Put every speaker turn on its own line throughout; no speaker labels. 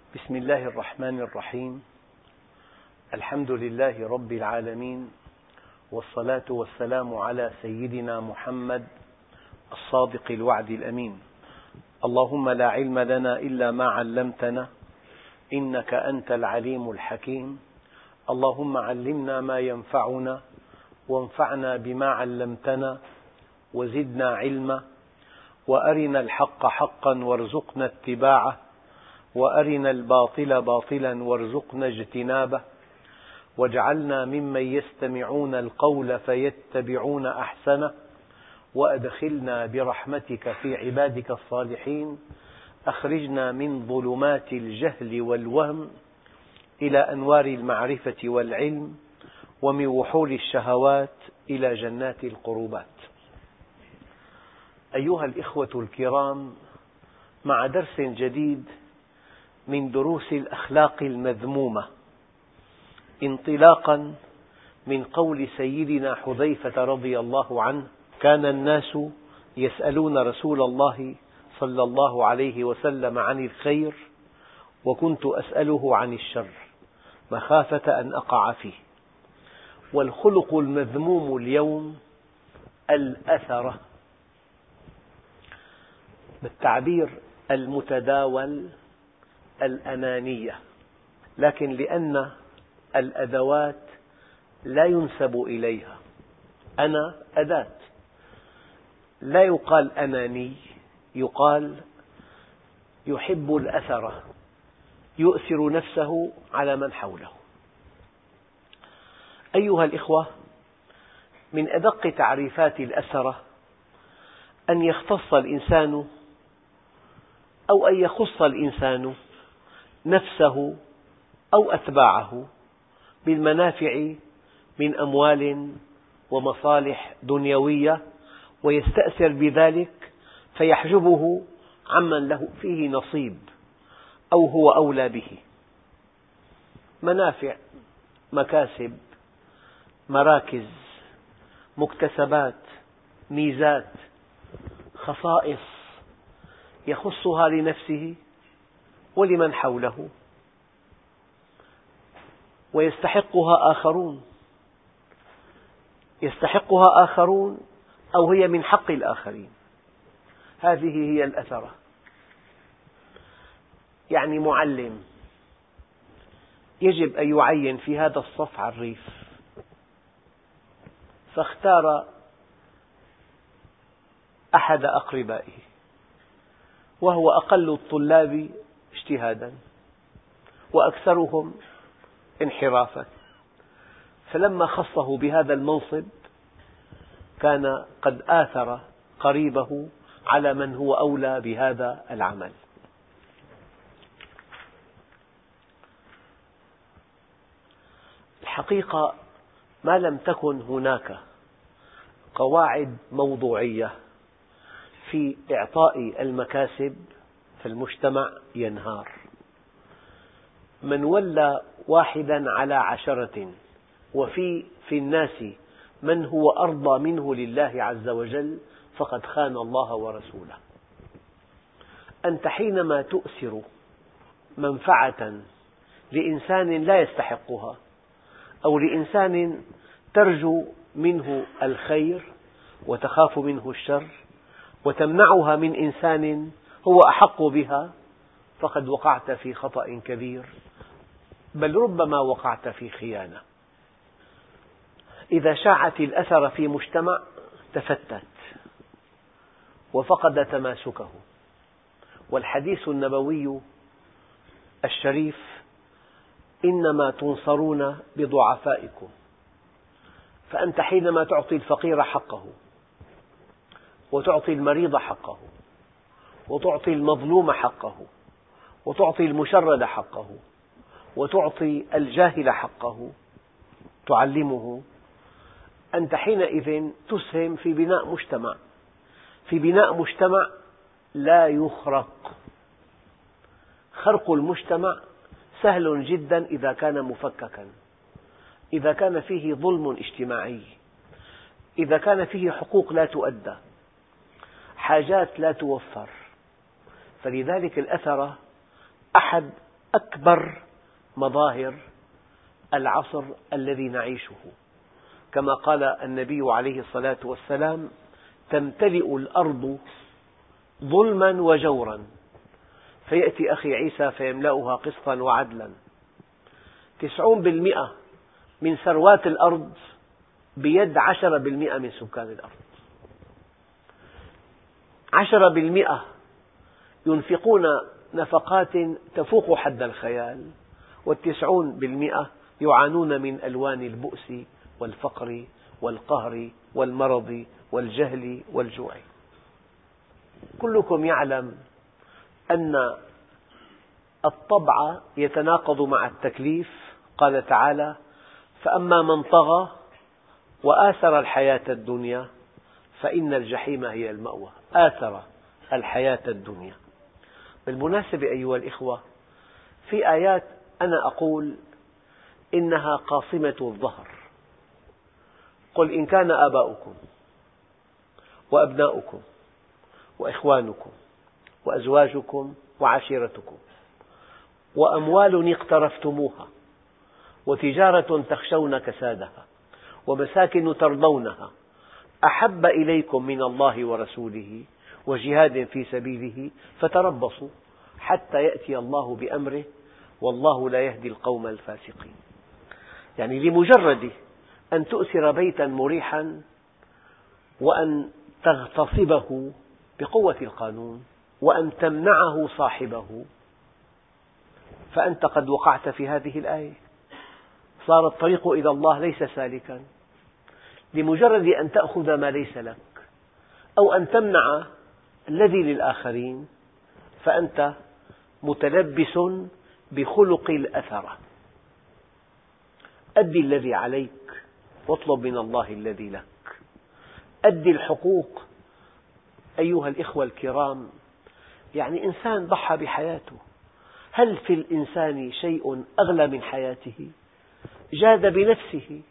بسم الله الرحمن الرحيم. الحمد لله رب العالمين، والصلاة والسلام على سيدنا محمد الصادق الوعد الأمين. اللهم لا علم لنا إلا ما علمتنا إنك أنت العليم الحكيم. اللهم علمنا ما ينفعنا وانفعنا بما علمتنا وزدنا علما، وأرنا الحق حقا وارزقنا اتباعه، وأرنا الباطل باطلا وارزقنا اجتنابه، واجعلنا ممن يستمعون القول فيتبعون أحسنه، وأدخلنا برحمتك في عبادك الصالحين. أخرجنا من ظلمات الجهل والوهم إلى أنوار المعرفة والعلم، ومن وحول الشهوات إلى جنات القربات. أيها الإخوة الكرام، مع درس جديد من دروس الأخلاق المذمومة، انطلاقا من قول سيدنا حذيفة رضي الله عنه: كان الناس يسألون رسول الله صلى الله عليه وسلم عن الخير، وكنت أسأله عن الشر مخافة أن أقع فيه. والخلق المذموم اليوم الأثرة، بالتعبير المتداول الأنانية، لكن لأن الأدوات لا ينسب إليها، أنا أداة، لا يقال أناني، يقال يحب الأثرة، يؤثر نفسه على من حوله. أيها الإخوة، من أدق تعريفات الأثرة أن يختص الإنسان أو أن يخص الإنسان نفسه أو أتباعه بالمنافع من أموال ومصالح دنيوية، ويستأثر بذلك فيحجبه عمن له فيه نصيب أو هو أولى به. منافع، مكاسب، مراكز، مكتسبات، ميزات، خصائص يخصها لنفسه ولمن حوله، ويستحقها آخرون أو هي من حق الآخرين. هذه هي الأثرة. يعني معلم يجب أن يعين في هذا الصف عريف، فاختار أحد أقربائه وهو أقل الطلاب اجتهادا وأكثرهم انحرافا، فلما خصه بهذا المنصب كان قد آثر قريبه على من هو أولى بهذا العمل. الحقيقة ما لم تكن هناك قواعد موضوعية في إعطاء المكاسب فالمجتمع ينهار. من ولى واحدا على عشرة وفي الناس من هو أرضى منه لله عز وجل فقد خان الله ورسوله. أنت حينما تؤثر منفعة لإنسان لا يستحقها، أو لإنسان ترجو منه الخير وتخاف منه الشر، وتمنعها من إنسان هو أحق بها، فقد وقعت في خطأ كبير، بل ربما وقعت في خيانة. إذا شاعت الأثر في مجتمع تفتت وفقد تماسكه. والحديث النبوي الشريف: إنما تنصرون بضعفائكم. فأنت حينما تعطي الفقير حقه، وتعطي المريض حقه، وتعطي المظلوم حقه، وتعطي المشرد حقه، وتعطي الجاهل حقه، تعلمه، أنت حينئذ تسهم في بناء مجتمع لا يخرق. خرق المجتمع سهل جدا إذا كان مفككا، إذا كان فيه ظلم اجتماعي، إذا كان فيه حقوق لا تؤدى، حاجات لا توفر. فلذلك الأثرة أحد أكبر مظاهر العصر الذي نعيشه، كما قال النبي عليه الصلاة والسلام: تمتلئ الأرض ظلما وجورا فيأتي أخي عيسى فيملأها قسطا وعدلا. 90% من ثروات الأرض بيد 10% من سكان الأرض. 10% ينفقون نفقات تفوق حد الخيال، و90% يعانون من ألوان البؤس والفقر والقهر والمرض والجهل والجوع. كلكم يعلم أن الطبع يتناقض مع التكليف. قال تعالى: فأما من طغى وآثر الحياة الدنيا فإن الجحيم هي المأوى. آثر الحياة الدنيا. بالمناسبة أيها الإخوة، في آيات أنا أقول إنها قاصمة الظهر. قل إن كان آباؤكم وأبناؤكم وإخوانكم وأزواجكم وعشيرتكم وأموال اقترفتموها وتجارة تخشون كسادها ومساكن ترضونها أحب إليكم من الله ورسوله وجهاد في سبيله فتربصوا حتى يأتي الله بأمره والله لا يهدي القوم الفاسقين. يعني لمجرد أن تؤثر بيتا مريحا وأن تغتصبه بقوة القانون وأن تمنعه صاحبه فأنت قد وقعت في هذه الآية. صار الطريق إلى الله ليس سالكا. لمجرد أن تأخذ ما ليس لك أو أن تمنع الذي للآخرين فأنت متلبس بخلق الأثرة. أد الذي عليك واطلب من الله الذي لك. أد الحقوق. أيها الإخوة الكرام، يعني إنسان ضحى بحياته. هل في الإنسان شيء أغلى من حياته؟ جاد بنفسه،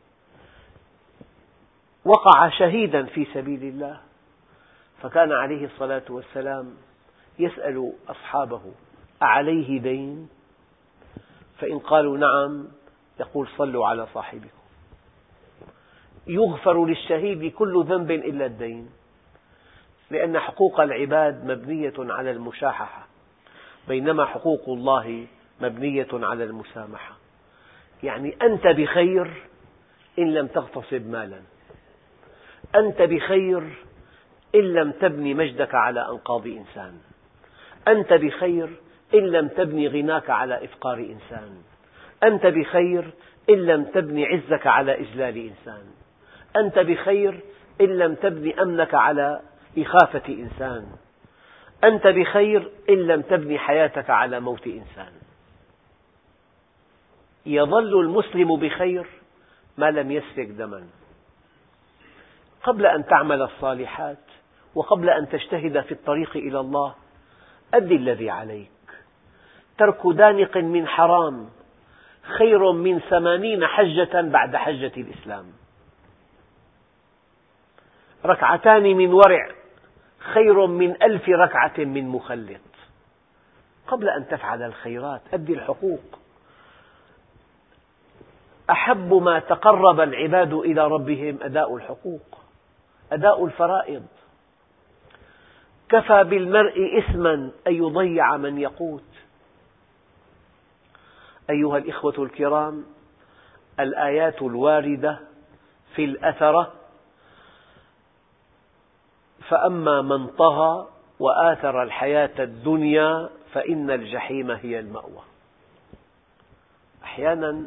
وقع شهيدا في سبيل الله. فكان عليه الصلاة والسلام يسأل أصحابه: أعليه دين؟ فإن قالوا نعم يقول: صلوا على صاحبكم. يغفر للشهيد كل ذنب إلا الدين، لأن حقوق العباد مبنية على المشاححة، بينما حقوق الله مبنية على المسامحة. يعني أنت بخير إن لم تغتصب مالا، أنت بخير إن لم تبني مجدك على أنقاض إنسان، أنت بخير إن لم تبني غناك على إفقار إنسان، أنت بخير إن لم تبني عزك على إذلال إنسان، أنت بخير إن لم تبني أمنك على إخافة إنسان، أنت بخير إن لم تبني حياتك على موت إنسان. يظل المسلم بخير ما لم يسفك دما. قبل أن تعمل الصالحات وقبل أن تجتهد في الطريق إلى الله أد الذي عليك. ترك دانق من حرام خير من 80 حجة بعد حجة الإسلام. ركعتان من ورع خير من 1000 ركعة من مخلط. قبل أن تفعل الخيرات أد الحقوق. أحب ما تقرب العباد إلى ربهم أداء الحقوق، أداء الفرائض. كفى بالمرء إثما أن يضيع من يقوت. أيها الإخوة الكرام، الآيات الواردة في الأثرة: فأما من طغى وآثر الحياة الدنيا فإن الجحيم هي المأوى. أحيانا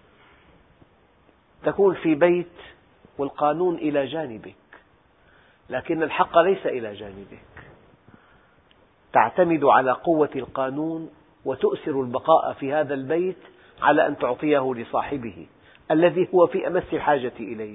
تكون في بيت والقانون إلى جانبك، لكن الحق ليس إلى جانبك. تعتمد على قوة القانون وتؤثر البقاء في هذا البيت على أن تعطيه لصاحبه الذي هو في أمس الحاجة إليه.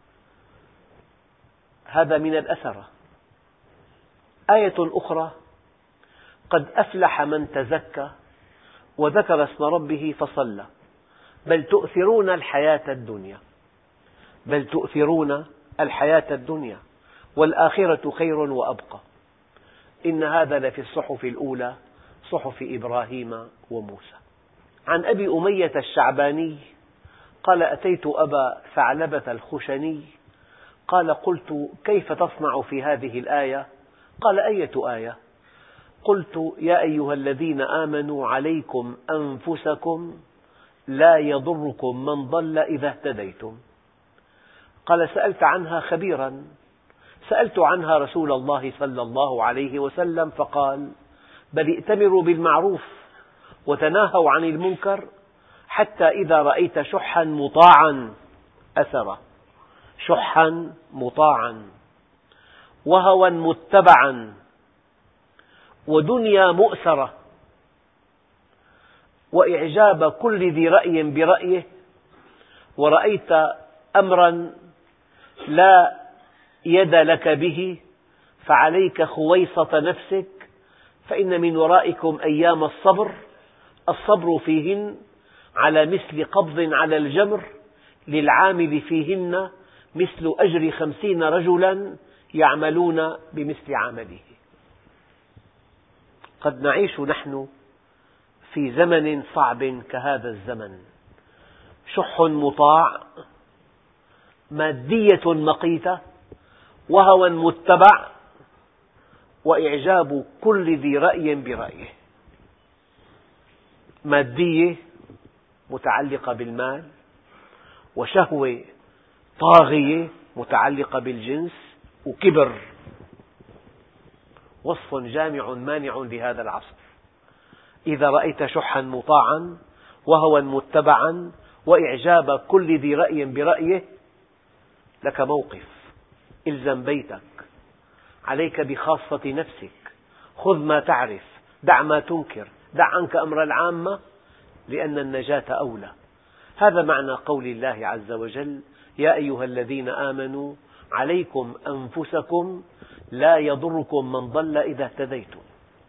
هذا من الأثرة. آية أخرى: قد أفلح من تزكى وذكر اسم ربه فصلى بل تؤثرون الحياة الدنيا بل تؤثرون الحياة الدنيا والآخرة خير وأبقى إن هذا لفي الصحف الأولى صحف إبراهيم وموسى. عن أبي أمية الشعباني قال: أتيت أبا ثعلبة الخشني قال: قلت: كيف تصنع في هذه الآية؟ قال: أية آية؟ قلت: يا أيها الذين آمنوا عليكم أنفسكم لا يضركم من ضل إذا اهتديتم. قال: سألت عنها خبيرا. سألت عنها رسول الله صلى الله عليه وسلم فقال: بل ائتمروا بالمعروف وتناهوا عن المنكر حتى إذا رأيت شحا مطاعا أثرة، شحا مطاعا وهوى متبعا ودنيا مؤثرة وإعجاب كل ذي رأي برأيه، ورأيت أمرا لا يد لك به، فعليك خويصة نفسك، فإن من ورائكم أيام الصبر، الصبر فيهن على مثل قبض على الجمر، للعامل فيهن مثل أجر 50 رجلا يعملون بمثل عمله. قد نعيش نحن في زمن صعب كهذا الزمن، شح مطاع، مادية مقيتة، وهوى متبع، وإعجاب كل ذي رأي برأيه. مادية متعلقة بالمال، وشهوة طاغية متعلقة بالجنس، وكبر، وصف جامع مانع لهذا العصر. إذا رأيت شحا مطاعا وهوى متبعا وإعجاب كل ذي رأي برأيه، لك موقف: إلزم بيتك، عليك بخاصة نفسك، خذ ما تعرف، دع ما تنكر، دع عنك أمر العامة، لأن النجاة أولى. هذا معنى قول الله عز وجل: يا أيها الذين آمنوا عليكم أنفسكم لا يضركم من ضل إذا اهتديتم.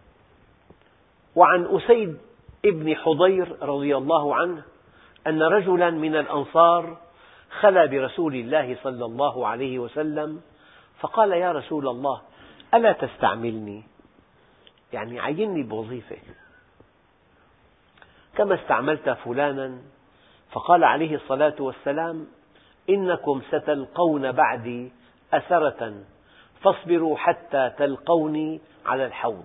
وعن أسيد ابن حضير رضي الله عنه أن رجلا من الأنصار خلا برسول الله صلى الله عليه وسلم فقال: يا رسول الله، ألا تستعملني؟ يعني عيني بوظيفة كما استعملت فلانا. فقال عليه الصلاة والسلام: إنكم ستلقون بعدي أثرة، فاصبروا حتى تلقوني على الحوض.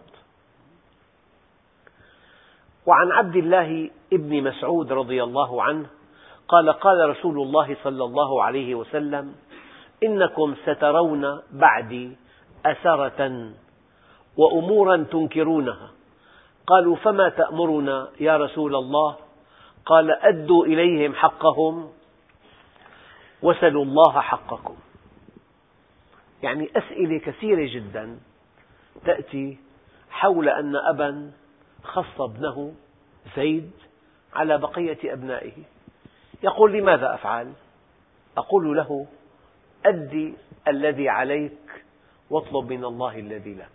وعن عبد الله بن مسعود رضي الله عنه قال: قال رسول الله صلى الله عليه وسلم: إنكم سترون بعدي أثرة وأمورا تنكرونها. قالوا: فما تأمرنا يا رسول الله؟ قال: أدوا إليهم حقهم وسلوا الله حقكم. يعني أسئلة كثيرة جدا تأتي حول أن أبا خص ابنه زيد على بقية أبنائه، يقول: لماذا أفعل؟ أقول له: أد الذي عليك واطلب من الله الذي لك.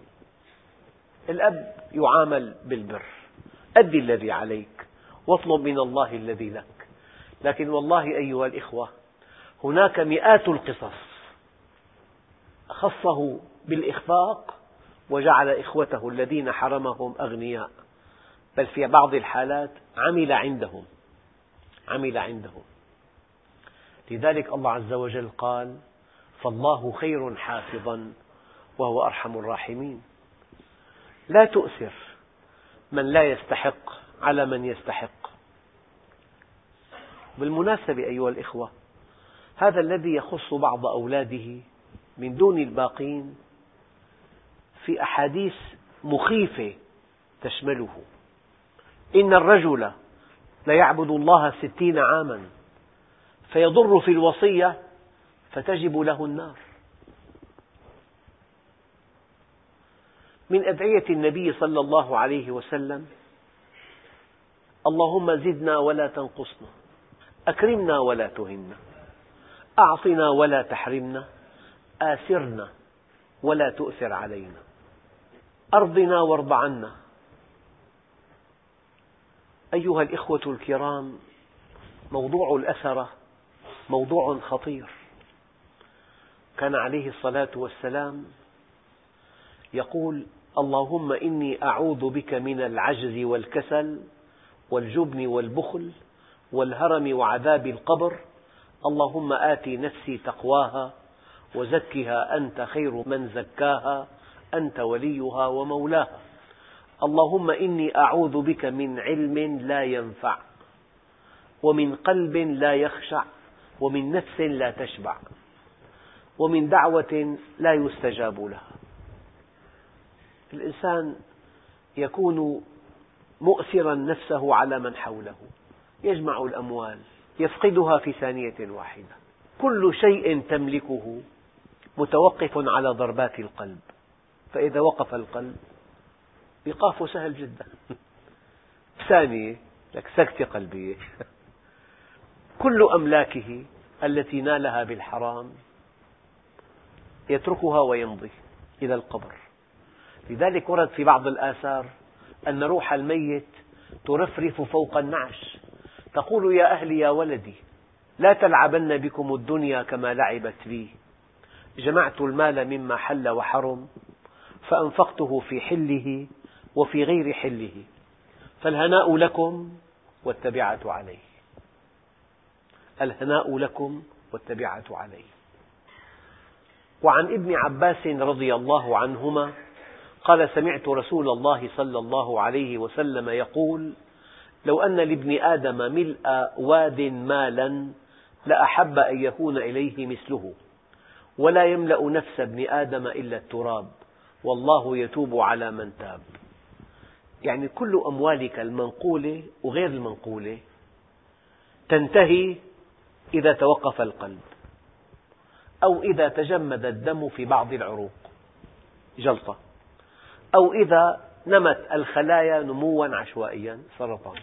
الأب يعامل بالبر، أد الذي عليك واطلب من الله الذي لك. لكن والله أيها الإخوة، هناك مئات القصص خصه بالإخفاق وجعل إخوته الذين حرمهم أغنياء، بل في بعض الحالات عمل عندهم. لذلك الله عز وجل قال: فالله خير حافظا وهو أرحم الراحمين. لا تؤثر من لا يستحق على من يستحق. بالمناسبة أيها الإخوة، هذا الذي يخص بعض أولاده من دون الباقين في أحاديث مخيفة تشمله. إن الرجل ليعبد الله 60 عاما فيضر في الوصية فتجب له النار. من أدعية النبي صلى الله عليه وسلم: اللهم زدنا ولا تنقصنا، أكرمنا ولا تهنا، أعطنا ولا تحرمنا، آثرنا ولا تؤثر علينا، أرضنا وارض عنا. أيها الإخوة الكرام، موضوع الأثرة موضوع خطير. كان عليه الصلاة والسلام يقول: اللهم إني أعوذ بك من العجز والكسل والجبن والبخل والهرم وعذاب القبر. اللهم آت نفسي تقواها وزكها أنت خير من زكاها أنت وليها ومولاها. اللهم إني أعوذ بك من علم لا ينفع، ومن قلب لا يخشع، ومن نفس لا تشبع، ومن دعوة لا يستجاب لها. الإنسان يكون مؤثرا نفسه على من حوله، يجمع الأموال يفقدها في ثانية واحدة. كل شيء تملكه متوقف على ضربات القلب، فإذا وقف القلب إيقافه سهل جدا، ثانية لك سكتة قلبية. كل أملاكه التي نالها بالحرام يتركها ويمضي إلى القبر. لذلك ورد في بعض الآثار أن روح الميت ترفرف فوق النعش تقول: يا أهلي يا ولدي، لا تلعبن بكم الدنيا كما لعبت بي. جمعت المال مما حل وحرم فأنفقته في حله وفي غير حله، فالهناء لكم والتبعة عليه. الهناء لكم والتبعة عليه. وعن ابن عباس رضي الله عنهما قال: سمعت رسول الله صلى الله عليه وسلم يقول: لو أن لابن آدم ملء واد مالا لأحب أن يكون إليه مثله، ولا يملأ نفس ابن آدم إلا التراب، والله يتوب على من تاب. يعني كل أموالك المنقولة وغير المنقولة تنتهي إذا توقف القلب، أو إذا تجمد الدم في بعض العروق جلطة، أو إذا نمت الخلايا نموا عشوائيا سرطان،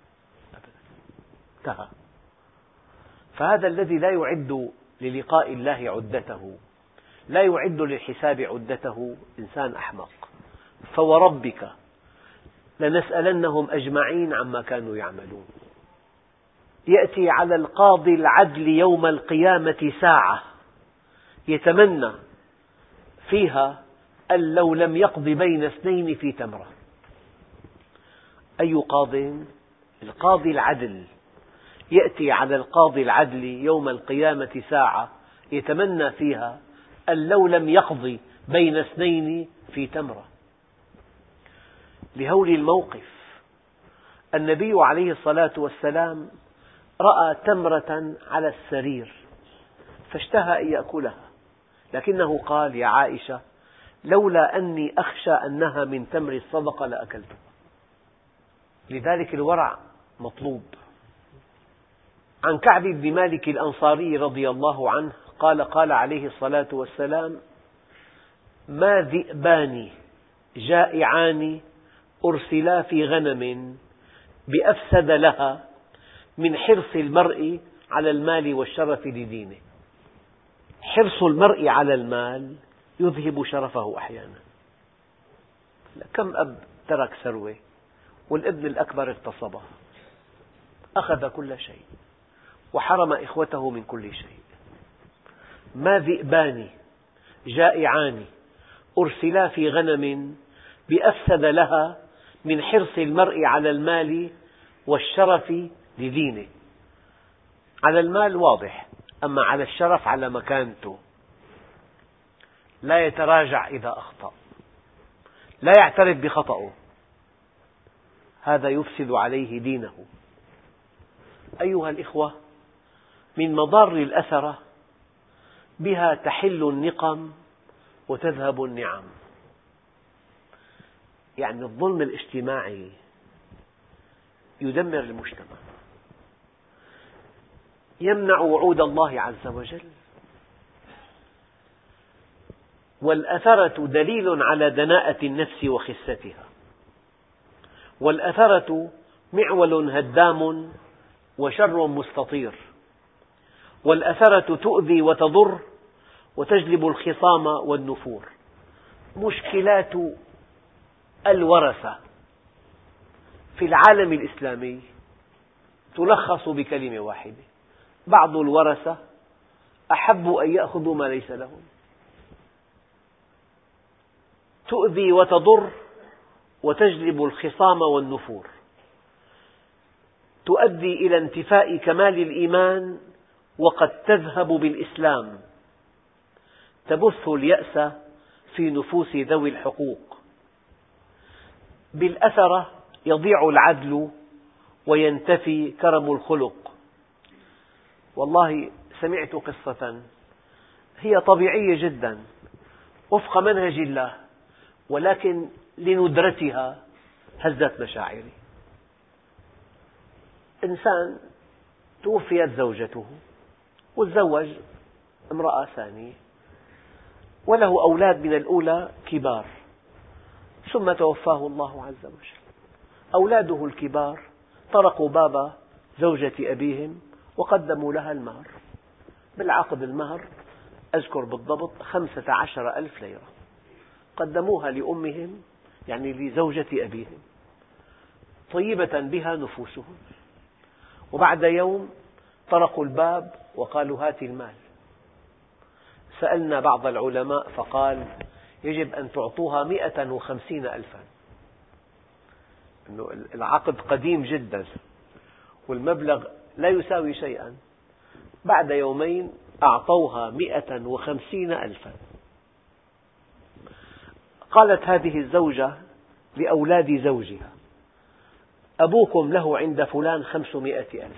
انتهى. فهذا الذي لا يعد للقاء الله عدته، لا يعد للحساب عدته، إنسان أحمق. فوربك لنسألنهم أجمعين عما كانوا يعملون. يأتي على القاضي العدل يوم القيامة ساعة يتمنى فيها أن لو لم يقض بين اثنين في تمرة. أي قاض؟ القاضي العدل. يأتي على القاضي العدل يوم القيامة ساعة يتمنى فيها أن لو لم يقض بين اثنين في تمرة. لهول الموقف النبي عليه الصلاة والسلام رأى تمرة على السرير فاشتهى أن يأكلها، لكنه قال: يا عائشة، لولا أني أخشى أنها من تمر الصدقة لأكلتها. لذلك الورع مطلوب. عن كعب بن مالك الأنصاري رضي الله عنه قال: قال عليه الصلاة والسلام: ما ذئبان جائعان أرسلا في غنم بأفسد لها من حرص المرء على المال والشرف لدينه. حرص المرء على المال يذهب شرفه أحيانا. كم أب ترك ثروة والابن الأكبر اغتصبها، أخذ كل شيء وحرم إخوته من كل شيء. ما ذئبان جائعان أرسلا في غنم بأفسد لها من حرص المرء على المال والشرف لدينه. على المال واضح، أما على الشرف على مكانته. لا يتراجع إذا أخطأ، لا يعترف بخطأه، هذا يفسد عليه دينه. أيها الإخوة، من مضار الأثرة بها تحل النقم وتذهب النعم. يعني الظلم الاجتماعي يدمر المجتمع، يمنع وعود الله عز وجل. والأثرة دليل على دناءة النفس وخستها، والأثرة معول هدام وشر مستطير، والأثرة تؤذي وتضر وتجلب الخصام والنفور. مشكلات الورثة في العالم الإسلامي تلخص بكلمة واحدة: بعض الورثة أحب أن يأخذوا ما ليس لهم. تؤذي وتضر وتجلب الخصام والنفور. تؤدي إلى انتفاء كمال الإيمان وقد تذهب بالإسلام، تبث اليأس في نفوس ذوي الحقوق، بالأثرة يضيع العدل وينتفي كرم الخلق. والله سمعت قصة هي طبيعية جدا وفق منهج الله، ولكن لندرتها هزت مشاعري. إنسان توفيت زوجته وتزوج امرأة ثانية وله أولاد من الأولى كبار، ثم توفاه الله عز وجل. أولاده الكبار طرقوا باب زوجة أبيهم وقدموا لها المهر. بالعقد المهر أذكر بالضبط 15,000 ليرة قدموها لأمهم، يعني لزوجة أبيهم، طيبة بها نفوسهم. وبعد يوم طرقوا الباب وقالوا هات المال. سألنا بعض العلماء فقال يجب أن تعطوها 150,000. العقد قديم جدا والمبلغ لا يساوي شيئا. بعد يومين أعطوها 150,000. قالت هذه الزوجة لأولاد زوجها أبوكم له عند فلان 500,000،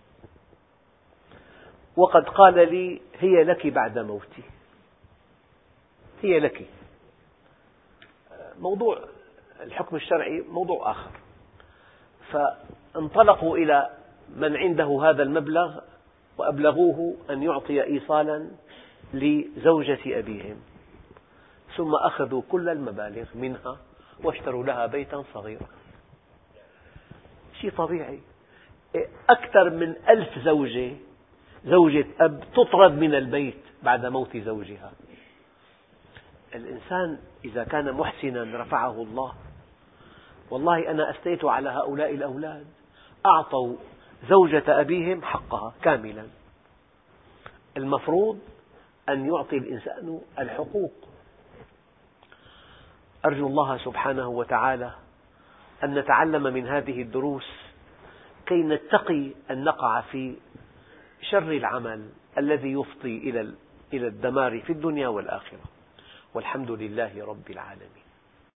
وقد قال لي هي لك بعد موتي، هي لك. موضوع الحكم الشرعي موضوع آخر. فانطلقوا إلى من عنده هذا المبلغ وأبلغوه أن يعطي إيصالا لزوجة أبيهم، ثم أخذوا كل المبالغ منها واشتروا لها بيتا صغيرا. شيء طبيعي. أكثر من 1000 زوجة أب تطرد من البيت بعد موت زوجها. الإنسان إذا كان محسنا رفعه الله. والله أنا أثنيت على هؤلاء الأولاد، أعطوا زوجة أبيهم حقها كاملا. المفروض أن يعطي الإنسان الحقوق. أرجو الله سبحانه وتعالى أن نتعلم من هذه الدروس كي نتقي أن نقع في شر العمل الذي يفضي إلى الدمار في الدنيا والآخرة. والحمد لله رب العالمين.